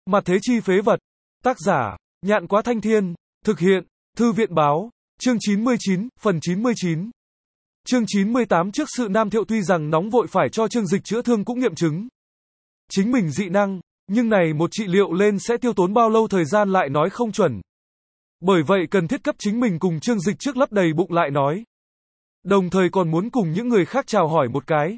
Mặt thế chi phế vật. Tác giả, Nhạn Quá Thanh Thiên. Thực hiện, Thư viện Báo. Chương 99, phần 99. Chương 98. Trước sự Nam Thiệu tuy rằng nóng vội phải cho Trương Dịch chữa thương cũng nghiệm chứng chính mình dị năng, nhưng này một trị liệu lên sẽ tiêu tốn bao lâu thời gian lại nói không chuẩn. Bởi vậy cần thiết cấp chính mình cùng Trương Dịch trước lấp đầy bụng lại nói. Đồng thời còn muốn cùng những người khác chào hỏi một cái.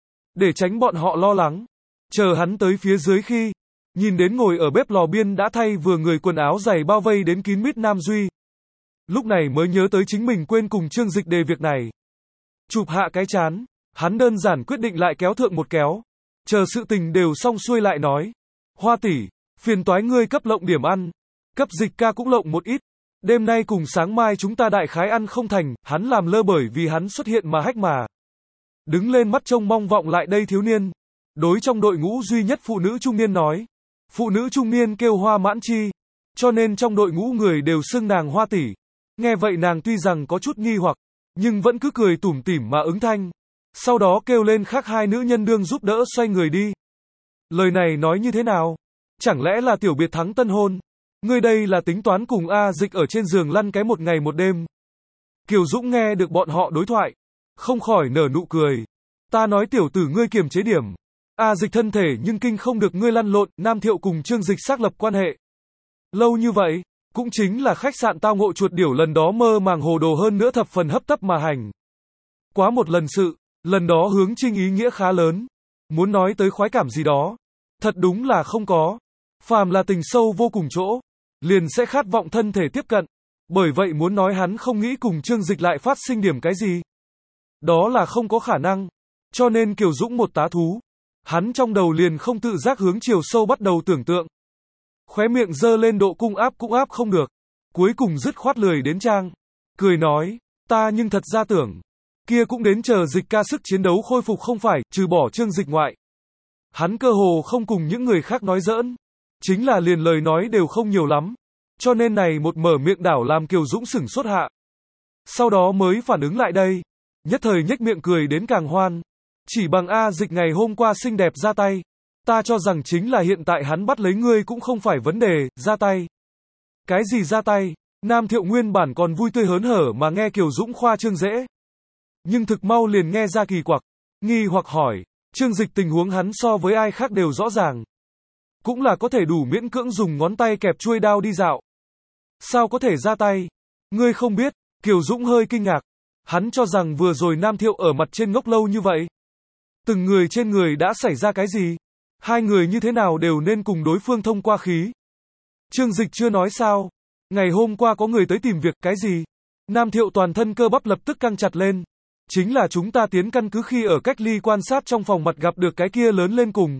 Để tránh bọn họ lo lắng. Chờ hắn tới phía dưới khi nhìn đến ngồi ở bếp lò biên đã thay vừa người quần áo dày bao vây đến kín mít Nam Duy. Lúc này mới nhớ tới chính mình quên cùng Trương Dịch đề việc này. Chụp hạ cái chán, hắn đơn giản quyết định lại kéo thượng một kéo. Chờ sự tình đều xong xuôi lại nói. Hoa tỷ, phiền toái ngươi cấp lộng điểm ăn. Cấp Dịch ca cũng lộng một ít. Đêm nay cùng sáng mai chúng ta đại khái ăn không thành, hắn làm lơ bởi vì hắn xuất hiện mà hách mà. Đứng lên mắt trông mong vọng lại đây thiếu niên. Đối trong đội ngũ duy nhất phụ nữ trung niên nói. Phụ nữ trung niên kêu Hoa Mãn Chi. Cho nên trong đội ngũ người đều xưng nàng Hoa tỷ. Nghe vậy nàng tuy rằng có chút nghi hoặc, nhưng vẫn cứ cười tủm tỉm mà ứng thanh. Sau đó kêu lên khác hai nữ nhân đương giúp đỡ xoay người đi. Lời này nói như thế nào? Chẳng lẽ là tiểu biệt thắng tân hôn? Ngươi đây là tính toán cùng A Dịch ở trên giường lăn cái một ngày một đêm. Kiều Dũng nghe được bọn họ đối thoại, không khỏi nở nụ cười. Ta nói tiểu tử ngươi kiềm chế điểm. A Dịch thân thể nhưng kinh không được ngươi lăn lộn, Nam Thiệu cùng Trương Dịch xác lập quan hệ. Lâu như vậy, cũng chính là khách sạn tao ngộ chuột điểu lần đó mơ màng hồ đồ hơn nữa thập phần hấp tấp mà hành. Quá một lần sự, lần đó hướng trinh ý nghĩa khá lớn. Muốn nói tới khoái cảm gì đó, thật đúng là không có. Phàm là tình sâu vô cùng chỗ, liền sẽ khát vọng thân thể tiếp cận. Bởi vậy muốn nói hắn không nghĩ cùng Trương Dịch lại phát sinh điểm cái gì. Đó là không có khả năng. Cho nên Kiều Dũng một tá thú. Hắn trong đầu liền không tự giác hướng chiều sâu bắt đầu tưởng tượng. Khóe miệng dơ lên độ cũng áp không được. Cuối cùng dứt khoát lười đến trang. Cười nói, ta nhưng thật ra tưởng. Kia cũng đến chờ Dịch ca sức chiến đấu khôi phục không phải, trừ bỏ Trương Dịch ngoại. Hắn cơ hồ không cùng những người khác nói giỡn. Chính là liền lời nói đều không nhiều lắm. Cho nên này một mở miệng đảo làm Kiều Dũng sửng sốt hạ. Sau đó mới phản ứng lại đây. Nhất thời nhếch miệng cười đến càng hoan. Chỉ bằng A Dịch ngày hôm qua xinh đẹp ra tay. Ta cho rằng chính là hiện tại hắn bắt lấy ngươi cũng không phải vấn đề, ra tay. Cái gì ra tay? Nam Thiệu nguyên bản còn vui tươi hớn hở mà nghe Kiều Dũng khoa trương dễ. Nhưng thực mau liền nghe ra kỳ quặc. Nghi hoặc hỏi, Trương Dịch tình huống hắn so với ai khác đều rõ ràng. Cũng là có thể đủ miễn cưỡng dùng ngón tay kẹp chuôi đao đi dạo. Sao có thể ra tay? Ngươi không biết, Kiều Dũng hơi kinh ngạc. Hắn cho rằng vừa rồi Nam Thiệu ở mặt trên ngốc lâu như vậy. Từng người trên người đã xảy ra cái gì? Hai người như thế nào đều nên cùng đối phương thông qua khí. Trương Dịch chưa nói sao? Ngày hôm qua có người tới tìm việc, cái gì? Nam Thiệu toàn thân cơ bắp lập tức căng chặt lên. Chính là chúng ta tiến căn cứ khi ở cách ly quan sát trong phòng mặt gặp được cái kia lớn lên cùng.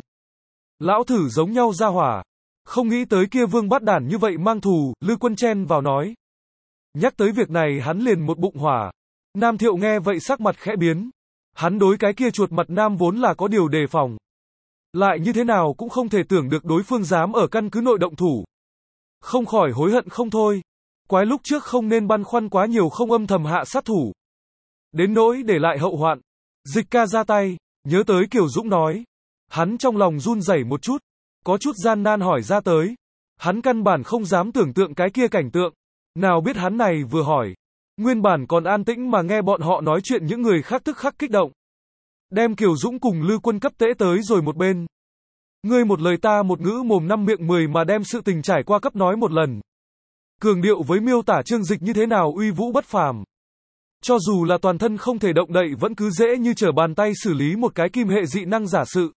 Lão thử giống nhau ra hỏa. Không nghĩ tới kia vương bát đản như vậy mang thù, Lư Quân chen vào nói. Nhắc tới việc này hắn liền một bụng hỏa. Nam Thiệu nghe vậy sắc mặt khẽ biến. Hắn đối cái kia chuột mặt nam vốn là có điều đề phòng. Lại như thế nào cũng không thể tưởng được đối phương dám ở căn cứ nội động thủ. Không khỏi hối hận không thôi. Quái lúc trước không nên băn khoăn quá nhiều không âm thầm hạ sát thủ. Đến nỗi để lại hậu hoạn. Dịch ca ra tay, nhớ tới Kiều Dũng nói. Hắn trong lòng run rẩy một chút. Có chút gian nan hỏi ra tới. Hắn căn bản không dám tưởng tượng cái kia cảnh tượng. Nào biết hắn này vừa hỏi. Nguyên bản còn an tĩnh mà nghe bọn họ nói chuyện những người khác tức khắc kích động. Đem Kiều Dũng cùng Lư Quân cấp tễ tới rồi một bên. Ngươi một lời ta một ngữ mồm năm miệng 10 mà đem sự tình trải qua cấp nói một lần. Cường điệu với miêu tả Trương Dịch như thế nào uy vũ bất phàm. Cho dù là toàn thân không thể động đậy vẫn cứ dễ như trở bàn tay xử lý một cái kim hệ dị năng giả sự.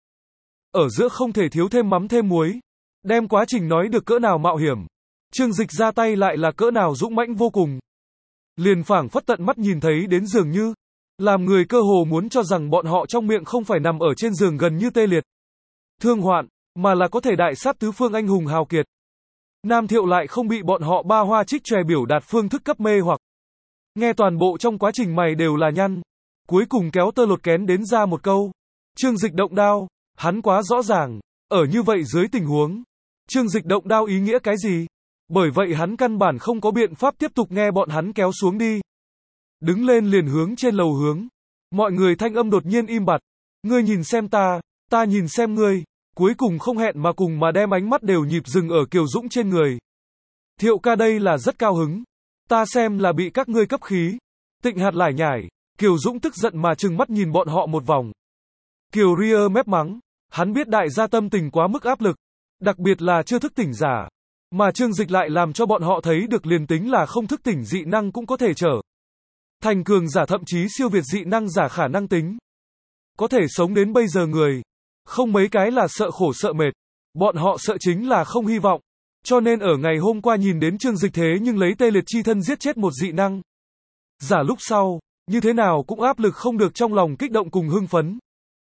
Ở giữa không thể thiếu thêm mắm thêm muối. Đem quá trình nói được cỡ nào mạo hiểm. Trương Dịch ra tay lại là cỡ nào dũng mãnh vô cùng. Liền phảng phất tận mắt nhìn thấy đến dường như. Làm người cơ hồ muốn cho rằng bọn họ trong miệng không phải nằm ở trên giường gần như tê liệt. Thương hoạn, mà là có thể đại sát tứ phương anh hùng hào kiệt. Nam Thiệu lại không bị bọn họ ba hoa trích chòe biểu đạt phương thức cấp mê hoặc. Nghe toàn bộ trong quá trình mày đều là nhăn. Cuối cùng kéo tơ lột kén đến ra một câu. Trương Dịch động đao, hắn quá rõ ràng. Ở như vậy dưới tình huống. Trương Dịch động đao ý nghĩa cái gì? Bởi vậy hắn căn bản không có biện pháp tiếp tục nghe bọn hắn kéo xuống đi. Đứng lên liền hướng trên lầu hướng. Mọi người thanh âm đột nhiên im bặt. Ngươi nhìn xem ta nhìn xem ngươi. Cuối cùng không hẹn mà cùng mà đem ánh mắt đều nhịp dừng ở Kiều Dũng trên người. Thiệu ca đây là rất cao hứng. Ta xem là bị các ngươi cấp khí. Tịnh hạt lải nhải. Kiều Dũng tức giận mà trừng mắt nhìn bọn họ một vòng. Kiều ria mép mắng. Hắn biết đại gia tâm tình quá mức áp lực. Đặc biệt là chưa thức tỉnh giả. Mà Trương Dịch lại làm cho bọn họ thấy được liền tính là không thức tỉnh dị năng cũng có thể trở thành cường giả, thậm chí siêu việt dị năng giả khả năng tính. Có thể sống đến bây giờ người. Không mấy cái là sợ khổ sợ mệt. Bọn họ sợ chính là không hy vọng. Cho nên ở ngày hôm qua nhìn đến Trương Dịch thế nhưng lấy tê liệt chi thân giết chết một dị năng giả lúc sau, như thế nào cũng áp lực không được, trong lòng kích động cùng hưng phấn.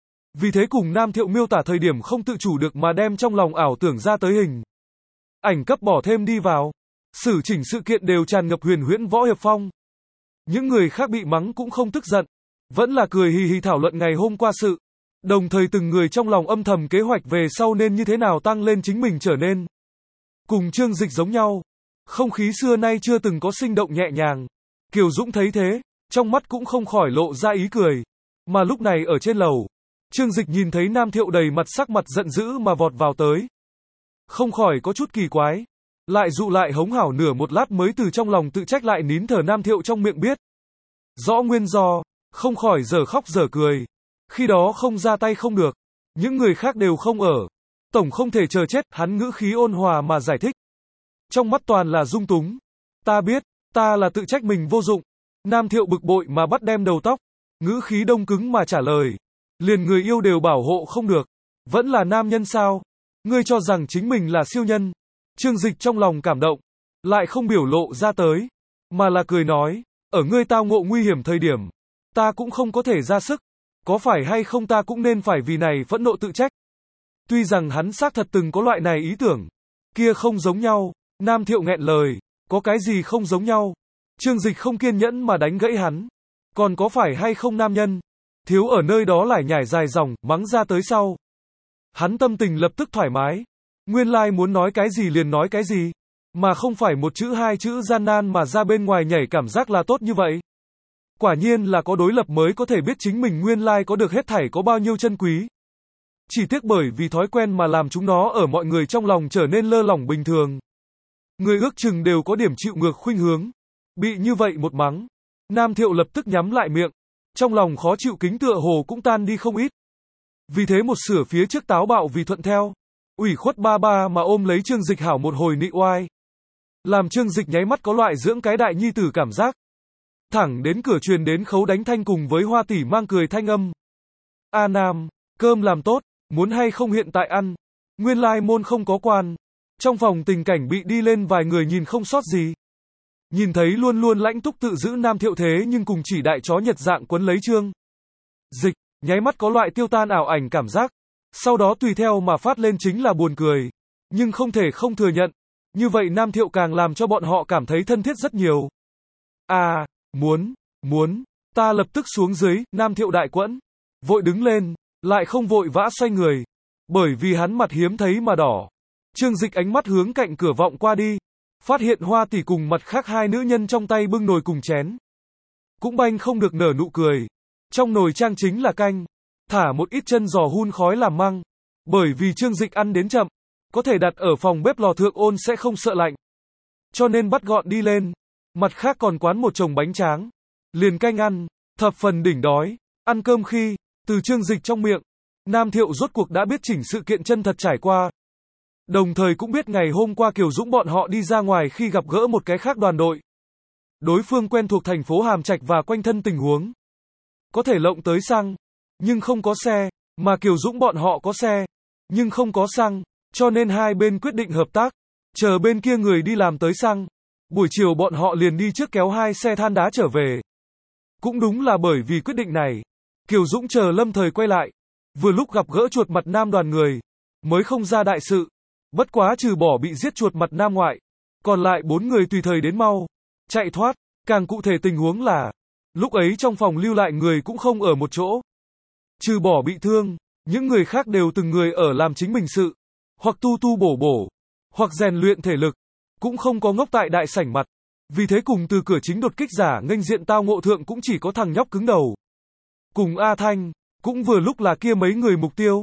Vì thế cùng Nam Thiệu miêu tả thời điểm không tự chủ được mà đem trong lòng ảo tưởng ra tới hình ảnh cấp bỏ thêm đi vào. Xử chỉnh sự kiện đều tràn ngập huyền huyễn võ hiệp phong. Những người khác bị mắng cũng không tức giận, vẫn là cười hì hì thảo luận ngày hôm qua sự. Đồng thời từng người trong lòng âm thầm kế hoạch về sau nên như thế nào tăng lên chính mình trở nên cùng Trương Dịch giống nhau. Không khí xưa nay chưa từng có sinh động nhẹ nhàng. Kiều Dũng thấy thế, trong mắt cũng không khỏi lộ ra ý cười. Mà lúc này ở trên lầu, Trương Dịch nhìn thấy Nam Thiệu đầy mặt sắc mặt giận dữ mà vọt vào tới. Không khỏi có chút kỳ quái. Lại dụ lại hống hảo nửa một lát mới từ trong lòng tự trách lại nín thở. Nam Thiệu trong miệng biết rõ nguyên do, không khỏi dở khóc dở cười. Khi đó không ra tay không được. Những người khác đều không ở. Tổng không thể chờ chết, hắn ngữ khí ôn hòa mà giải thích. Trong mắt toàn là dung túng. Ta biết, ta là tự trách mình vô dụng. Nam Thiệu bực bội mà bắt đem đầu tóc. Ngữ khí đông cứng mà trả lời. Liền người yêu đều bảo hộ không được. Vẫn là nam nhân sao? Ngươi cho rằng chính mình là siêu nhân. Trương Dịch trong lòng cảm động. Lại không biểu lộ ra tới. Mà là cười nói. Ở ngươi tao ngộ nguy hiểm thời điểm. Ta cũng không có thể ra sức. Có phải hay không ta cũng nên phải vì này phẫn nộ tự trách. Tuy rằng hắn xác thật từng có loại này ý tưởng. Kia không giống nhau. Nam Thiệu nghẹn lời. Có cái gì không giống nhau? Trương Dịch không kiên nhẫn mà đánh gãy hắn. Còn có phải hay không nam nhân? Thiếu ở nơi đó lải nhải dài dòng, mắng ra tới sau. Hắn tâm tình lập tức thoải mái. Nguyên lai muốn nói cái gì liền nói cái gì. Mà không phải một chữ hai chữ gian nan mà ra bên ngoài nhảy cảm giác là tốt như vậy. Quả nhiên là có đối lập mới có thể biết chính mình nguyên lai có được hết thảy có bao nhiêu chân quý. Chỉ tiếc bởi vì thói quen mà làm chúng nó ở mọi người trong lòng trở nên lơ lỏng bình thường. Người ước chừng đều có điểm chịu ngược khuynh hướng. Bị như vậy một mắng. Nam Thiệu lập tức nhắm lại miệng. Trong lòng khó chịu kính tựa hồ cũng tan đi không ít. Vì thế một sửa phía trước táo bạo vì thuận theo. Ủy khuất ba ba mà ôm lấy Trương Dịch hảo một hồi nị oai. Làm Trương Dịch nháy mắt có loại dưỡng cái đại nhi tử cảm giác. Thẳng đến cửa truyền đến Khấu Đánh Thanh cùng với Hoa tỷ mang cười thanh âm. A Nam, cơm làm tốt, muốn hay không hiện tại ăn. Nguyên lai môn không có quan. Trong phòng tình cảnh bị đi lên vài người nhìn không sót gì. Nhìn thấy luôn luôn lãnh túc tự giữ Nam Thiệu thế nhưng cùng chỉ đại chó nhật dạng quấn lấy Trương Dịch, nháy mắt có loại tiêu tan ảo ảnh cảm giác. Sau đó tùy theo mà phát lên chính là buồn cười. Nhưng không thể không thừa nhận. Như vậy Nam Thiệu càng làm cho bọn họ cảm thấy thân thiết rất nhiều. À, muốn, ta lập tức xuống dưới. Nam Thiệu đại quẫn. Vội đứng lên, lại không vội vã xoay người. Bởi vì hắn mặt hiếm thấy mà đỏ. Trương Dịch ánh mắt hướng cạnh cửa vọng qua đi. Phát hiện Hoa tỷ cùng mặt khác hai nữ nhân trong tay bưng nồi cùng chén. Cũng banh không được nở nụ cười. Trong nồi trang chính là canh. Thả một ít chân giò hun khói làm măng. Bởi vì Trương Dịch ăn đến chậm. Có thể đặt ở phòng bếp lò thượng ôn sẽ không sợ lạnh. Cho nên bắt gọn đi lên. Mặt khác còn quán một chồng bánh tráng. Liền canh ăn. Thập phần đỉnh đói. Ăn cơm khi, từ Trương Dịch trong miệng. Nam Thiệu rốt cuộc đã biết chỉnh sự kiện chân thật trải qua. Đồng thời cũng biết ngày hôm qua Kiều Dũng bọn họ đi ra ngoài khi gặp gỡ một cái khác đoàn đội. Đối phương quen thuộc thành phố Hàm Trạch và quanh thân tình huống. Có thể lộng tới xăng, nhưng không có xe, mà Kiều Dũng bọn họ có xe, nhưng không có xăng, cho nên hai bên quyết định hợp tác, chờ bên kia người đi làm tới xăng. Buổi chiều bọn họ liền đi trước kéo hai xe than đá trở về. Cũng đúng là bởi vì quyết định này, Kiều Dũng chờ lâm thời quay lại, vừa lúc gặp gỡ chuột mặt nam đoàn người, mới không ra đại sự. Bất quá trừ bỏ bị giết chuột mặt nam ngoại, còn lại 4 người tùy thời đến mau, chạy thoát. Càng cụ thể tình huống là, lúc ấy trong phòng lưu lại người cũng không ở một chỗ. Trừ bỏ bị thương, những người khác đều từng người ở làm chính mình sự, hoặc tu tu bổ bổ, hoặc rèn luyện thể lực, cũng không có ngốc tại đại sảnh mặt. Vì thế cùng từ cửa chính đột kích giả nghênh diện tao ngộ thượng cũng chỉ có thằng nhóc cứng đầu. Cùng A Thanh, cũng vừa lúc là kia mấy người mục tiêu.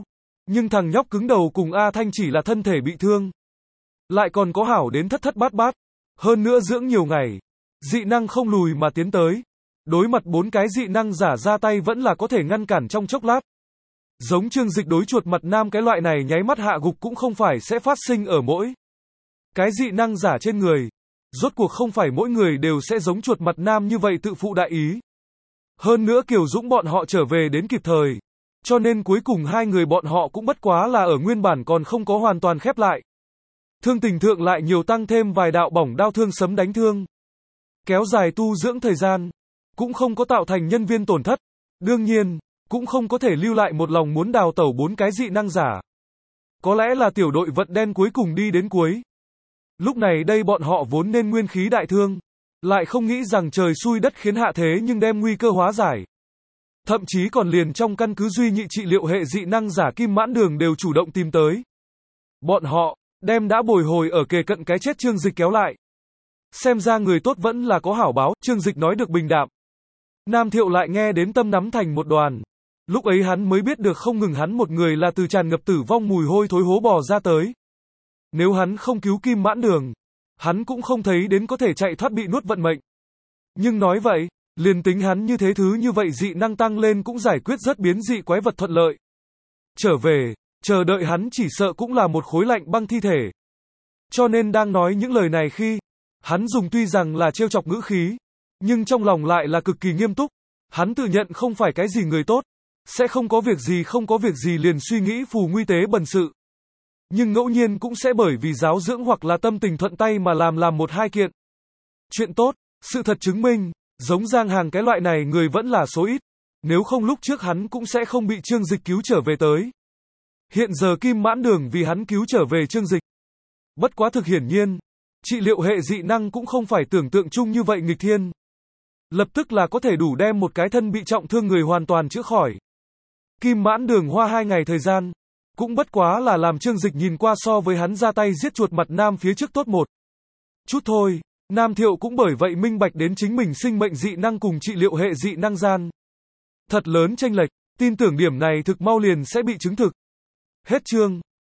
Nhưng thằng nhóc cứng đầu cùng A Thanh chỉ là thân thể bị thương. Lại còn có hảo đến thất thất bát bát. Hơn nữa dưỡng nhiều ngày. Dị năng không lùi mà tiến tới. Đối mặt 4 cái dị năng giả ra tay vẫn là có thể ngăn cản trong chốc lát. Giống Trương Dịch đối chuột mặt nam cái loại này nháy mắt hạ gục cũng không phải sẽ phát sinh ở mỗi cái dị năng giả trên người. Rốt cuộc không phải mỗi người đều sẽ giống chuột mặt nam như vậy tự phụ đại ý. Hơn nữa Kiều Dũng bọn họ trở về đến kịp thời. Cho nên cuối cùng hai người bọn họ cũng bất quá là ở nguyên bản còn không có hoàn toàn khép lại. Thương tình thượng lại nhiều tăng thêm vài đạo bỏng đao thương sấm đánh thương. Kéo dài tu dưỡng thời gian. Cũng không có tạo thành nhân viên tổn thất. Đương nhiên, cũng không có thể lưu lại một lòng muốn đào tẩu 4 cái dị năng giả. Có lẽ là tiểu đội vận đen cuối cùng đi đến cuối. Lúc này đây bọn họ vốn nên nguyên khí đại thương. Lại không nghĩ rằng trời xui đất khiến hạ thế nhưng đem nguy cơ hóa giải. Thậm chí còn liền trong căn cứ duy nhị trị liệu hệ dị năng giả Kim Mãn Đường đều chủ động tìm tới. Bọn họ, đem đã bồi hồi ở kề cận cái chết Trương Dịch kéo lại. Xem ra người tốt vẫn là có hảo báo, Trương Dịch nói được bình đạm. Nam Thiệu lại nghe đến tâm nắm thành một đoàn. Lúc ấy hắn mới biết được không ngừng hắn một người là từ tràn ngập tử vong mùi hôi thối hố bò ra tới. Nếu hắn không cứu Kim Mãn Đường, hắn cũng không thấy đến có thể chạy thoát bị nuốt vận mệnh. Nhưng nói vậy, liền tính hắn như thế thứ như vậy dị năng tăng lên cũng giải quyết rất biến dị quái vật thuận lợi. Trở về, chờ đợi hắn chỉ sợ cũng là một khối lạnh băng thi thể. Cho nên đang nói những lời này khi, hắn dùng tuy rằng là trêu chọc ngữ khí, nhưng trong lòng lại là cực kỳ nghiêm túc. Hắn tự nhận không phải cái gì người tốt, sẽ không có việc gì liền suy nghĩ phù nguy tế bần sự. Nhưng ngẫu nhiên cũng sẽ bởi vì giáo dưỡng hoặc là tâm tình thuận tay mà làm một hai kiện chuyện tốt. Sự thật chứng minh, giống Giang Hàng cái loại này người vẫn là số ít. Nếu không lúc trước hắn cũng sẽ không bị Trương Dịch cứu trở về tới. Hiện giờ Kim Mãn Đường vì hắn cứu trở về Trương Dịch. Bất quá thực hiển nhiên, trị liệu hệ dị năng cũng không phải tưởng tượng chung như vậy nghịch thiên. Lập tức là có thể đủ đem một cái thân bị trọng thương người hoàn toàn chữa khỏi. Kim Mãn Đường hoa 2 ngày thời gian, cũng bất quá là làm Trương Dịch nhìn qua so với hắn ra tay giết chuột mặt nam phía trước tốt một chút thôi. Nam Thiệu cũng bởi vậy minh bạch đến chính mình sinh mệnh dị năng cùng trị liệu hệ dị năng gian. Thật lớn chênh lệch, tin tưởng điểm này thực mau liền sẽ bị chứng thực. Hết chương.